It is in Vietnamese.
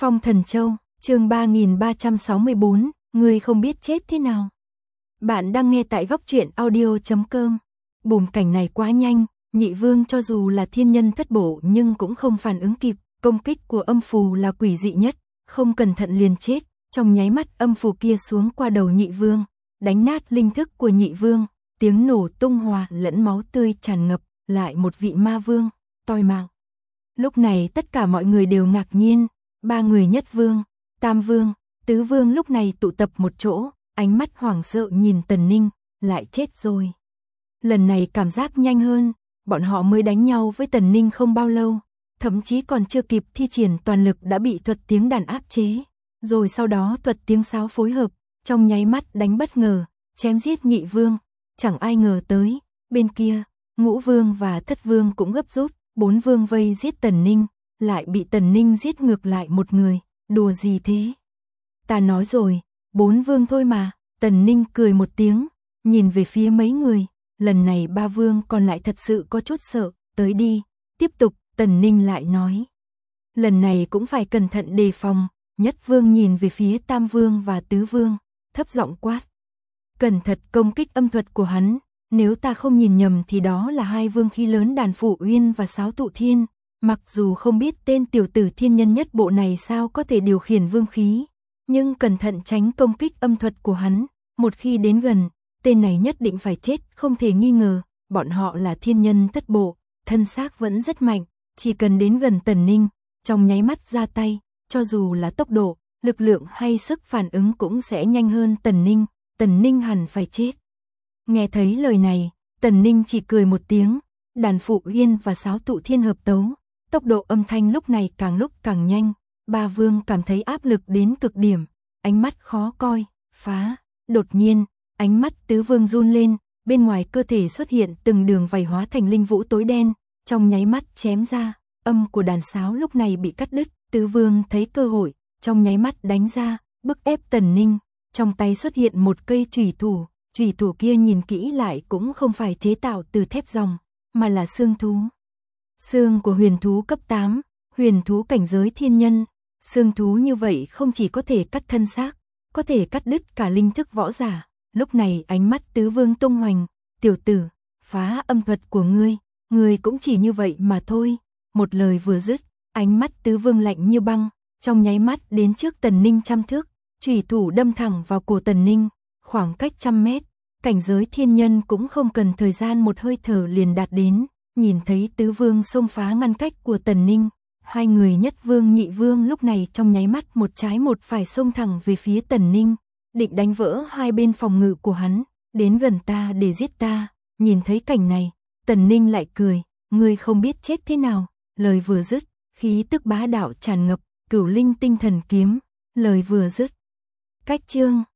Phong Thần Châu, chương 3364, ngươi không biết chết thế nào. Bạn đang nghe tại góc truyện audio.com. Bùm, cảnh này quá nhanh, Nhị Vương cho dù là thiên nhân thất bộ nhưng cũng không phản ứng kịp, công kích của âm phù là quỷ dị nhất, không cẩn thận liền chết, trong nháy mắt âm phù kia xuống qua đầu Nhị Vương, đánh nát linh thức của Nhị Vương, tiếng nổ tung hòa lẫn máu tươi tràn ngập, lại một vị ma vương, toi mạng. Lúc này tất cả mọi người đều ngạc nhiên, ba người Nhất Vương, Tam Vương, Tứ Vương lúc này tụ tập một chỗ, ánh mắt hoảng sợ nhìn Tần Ninh, lại chết rồi. Lần này cảm giác nhanh hơn, bọn họ mới đánh nhau với Tần Ninh không bao lâu, thậm chí còn chưa kịp thi triển toàn lực đã bị thuật tiếng đàn áp chế, rồi sau đó thuật tiếng sáo phối hợp, trong nháy mắt đánh bất ngờ, chém giết Nhị Vương, chẳng ai ngờ tới, bên kia, Ngũ Vương và Thất Vương cũng gấp rút, Bốn Vương vây giết Tần Ninh, lại bị Tần Ninh giết ngược lại một người, đùa gì thế? Ta nói rồi, Bốn Vương thôi mà, Tần Ninh cười một tiếng, nhìn về phía mấy người, lần này ba Vương còn lại thật sự có chút sợ, tới đi, tiếp tục, Tần Ninh lại nói. Lần này cũng phải cẩn thận đề phòng, Nhất Vương nhìn về phía Tam Vương và Tứ Vương, thấp giọng quát. Cẩn thận công kích âm thuật của hắn, nếu ta không nhìn nhầm thì đó là hai vương khí lớn Đàn Phủ Uyên và Sáo Tụ Thiên, mặc dù không biết tên tiểu tử thiên nhân nhất bộ này sao có thể điều khiển vương khí, nhưng cẩn thận tránh công kích âm thuật của hắn, một khi đến gần, tên này nhất định phải chết, không thể nghi ngờ, bọn họ là thiên nhân thất bộ, thân xác vẫn rất mạnh, chỉ cần đến gần Tần Ninh, trong nháy mắt ra tay, cho dù là tốc độ, lực lượng hay sức phản ứng cũng sẽ nhanh hơn Tần Ninh hẳn phải chết. Nghe thấy lời này, Tần Ninh chỉ cười một tiếng, Đàn Phủ Uyên và Sáo Tụ Thiên hợp tấu, tốc độ âm thanh lúc này càng lúc càng nhanh, ba Vương cảm thấy áp lực đến cực điểm, ánh mắt khó coi, phá, đột nhiên, ánh mắt Tứ Vương run lên, bên ngoài cơ thể xuất hiện từng đường vảy hóa thành linh vũ tối đen, trong nháy mắt chém ra, âm của đàn sáo lúc này bị cắt đứt, Tứ Vương thấy cơ hội, trong nháy mắt đánh ra, bức ép Tần Ninh, trong tay xuất hiện một cây chủy thủ kia nhìn kỹ lại cũng không phải chế tạo từ thép ròng, mà là xương thú. Xương của huyền thú cấp 8, huyền thú cảnh giới thiên nhân, xương thú như vậy không chỉ có thể cắt thân xác, có thể cắt đứt cả linh thức võ giả. Lúc này ánh mắt Tứ Vương tung hoành, tiểu tử, phá âm thuật của ngươi cũng chỉ như vậy mà thôi. Một lời vừa dứt, ánh mắt Tứ Vương lạnh như băng, trong nháy mắt đến trước Tần Ninh trăm thước, chủy thủ đâm thẳng vào cổ Tần Ninh, khoảng cách 100 mét, cảnh giới thiên nhân cũng không cần thời gian một hơi thở liền đạt đến, nhìn thấy Tứ Vương xông phá ngăn cách của Tần Ninh, hai người Nhất Vương Nhị Vương lúc này trong nháy mắt một trái một phải xông thẳng về phía Tần Ninh, định đánh vỡ hai bên phòng ngự của hắn, đến gần ta để giết ta. Nhìn thấy cảnh này, Tần Ninh lại cười, ngươi không biết chết thế nào, lời vừa dứt, khí tức bá đạo tràn ngập, Cửu Linh Tinh Thần Kiếm, lời vừa dứt. Cách chương